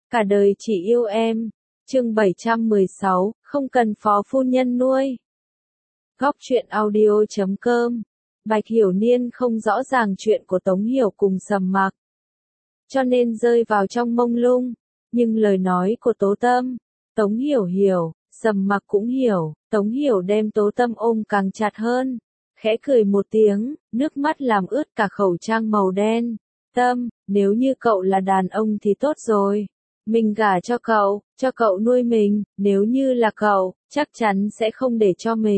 Cả đời chỉ yêu em. Chương 716, không cần phó phu nhân nuôi. Góc truyện audio.com. Bạch Hiểu Niên không rõ ràng chuyện của Tống Hiểu cùng Sầm Mặc, cho nên rơi vào trong mông lung. Nhưng lời nói của Tố Tâm, Tống Hiểu hiểu, Sầm Mặc cũng hiểu. Tống Hiểu đem Tố Tâm ôm càng chặt hơn, khẽ cười một tiếng, nước mắt làm ướt cả khẩu trang màu đen. Tâm, nếu như cậu là đàn ông thì tốt rồi. Mình gả cho cậu nuôi mình. Nếu như là cậu, chắc chắn sẽ không để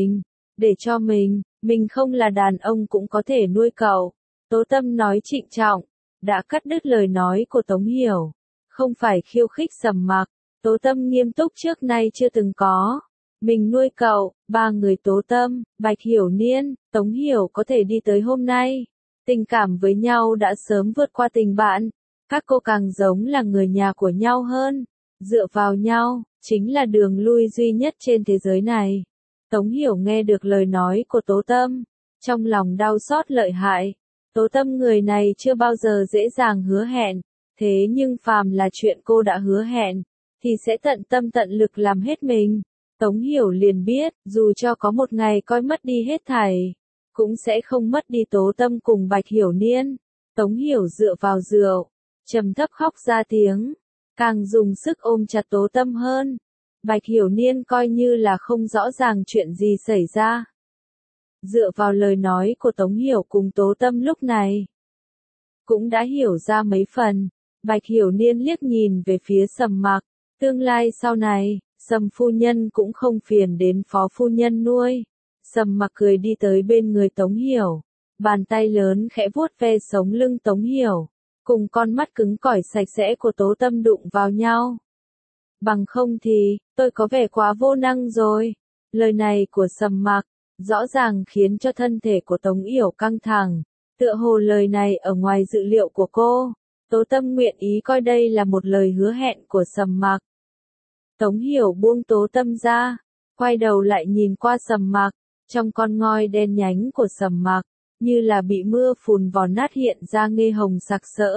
cho mình không là đàn ông cũng có thể nuôi cậu. Tố Tâm nói trịnh trọng, đã cắt đứt lời nói của Tống Hiểu. Không phải khiêu khích Sầm Mặc, Tố Tâm nghiêm túc trước nay chưa từng có. Mình nuôi cậu, ba người Tố Tâm, Bạch Hiểu Niên, Tống Hiểu có thể đi tới hôm nay. Tình cảm với nhau đã sớm vượt qua tình bạn. Các cô càng giống là người nhà của nhau hơn. Dựa vào nhau, chính là đường lui duy nhất trên thế giới này. Tống Hiểu nghe được lời nói của Tố Tâm, trong lòng đau xót lợi hại. Tố Tâm người này chưa bao giờ dễ dàng hứa hẹn, thế nhưng phàm là chuyện cô đã hứa hẹn, thì sẽ tận tâm tận lực làm hết mình. Tống Hiểu liền biết, dù cho có một ngày coi mất đi hết thảy, cũng sẽ không mất đi Tố Tâm cùng Bạch Hiểu Niên. Tống Hiểu dựa vào rượu, trầm thấp khóc ra tiếng, càng dùng sức ôm chặt Tố Tâm hơn. Bạch Hiểu Niên coi như là không rõ ràng chuyện gì xảy ra. Dựa vào lời nói của Tống Hiểu cùng Tố Tâm lúc này, cũng đã hiểu ra mấy phần. Bạch Hiểu Niên liếc nhìn về phía Sầm Mặc, tương lai sau này, Sầm phu nhân cũng không phiền đến phó phu nhân nuôi. Sầm Mặc cười đi tới bên người Tống Hiểu, bàn tay lớn khẽ vuốt ve sống lưng Tống Hiểu, cùng con mắt cứng cỏi sạch sẽ của Tố Tâm đụng vào nhau. Bằng không thì, tôi có vẻ quá vô năng rồi. Lời này của Sầm Mặc, rõ ràng khiến cho thân thể của Tống Hiểu căng thẳng. Tựa hồ lời này ở ngoài dự liệu của cô. Tố Tâm nguyện ý coi đây là một lời hứa hẹn của Sầm Mặc. Tống Hiểu buông Tố Tâm ra, quay đầu lại nhìn qua Sầm Mặc, trong con ngoi đen nhánh của Sầm Mặc, như là bị mưa phùn vò nát hiện ra ngê hồng sặc sỡ.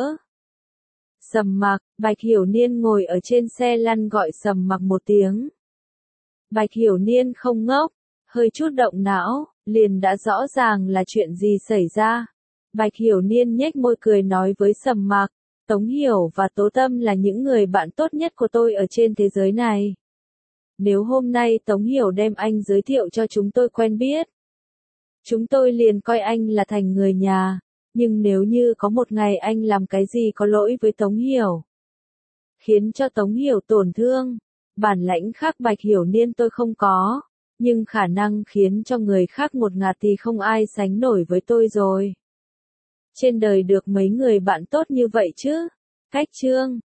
Sầm Mặc, Bạch Hiểu Niên ngồi ở trên xe lăn gọi Sầm Mặc một tiếng. Bạch Hiểu Niên không ngốc, hơi chút động não, liền đã rõ ràng là chuyện gì xảy ra. Bạch Hiểu Niên nhếch môi cười nói với Sầm Mặc, Tống Hiểu và Tố Tâm là những người bạn tốt nhất của tôi ở trên thế giới này. Nếu hôm nay Tống Hiểu đem anh giới thiệu cho chúng tôi quen biết, chúng tôi liền coi anh là thành người nhà. Nhưng nếu như có một ngày anh làm cái gì có lỗi với Tống Hiểu, khiến cho Tống Hiểu tổn thương, bản lãnh khác Bạch Hiểu Niên tôi không có, nhưng khả năng khiến cho người khác ngột ngạt thì không ai sánh nổi với tôi rồi. Trên đời được mấy người bạn tốt như vậy chứ? Cách chương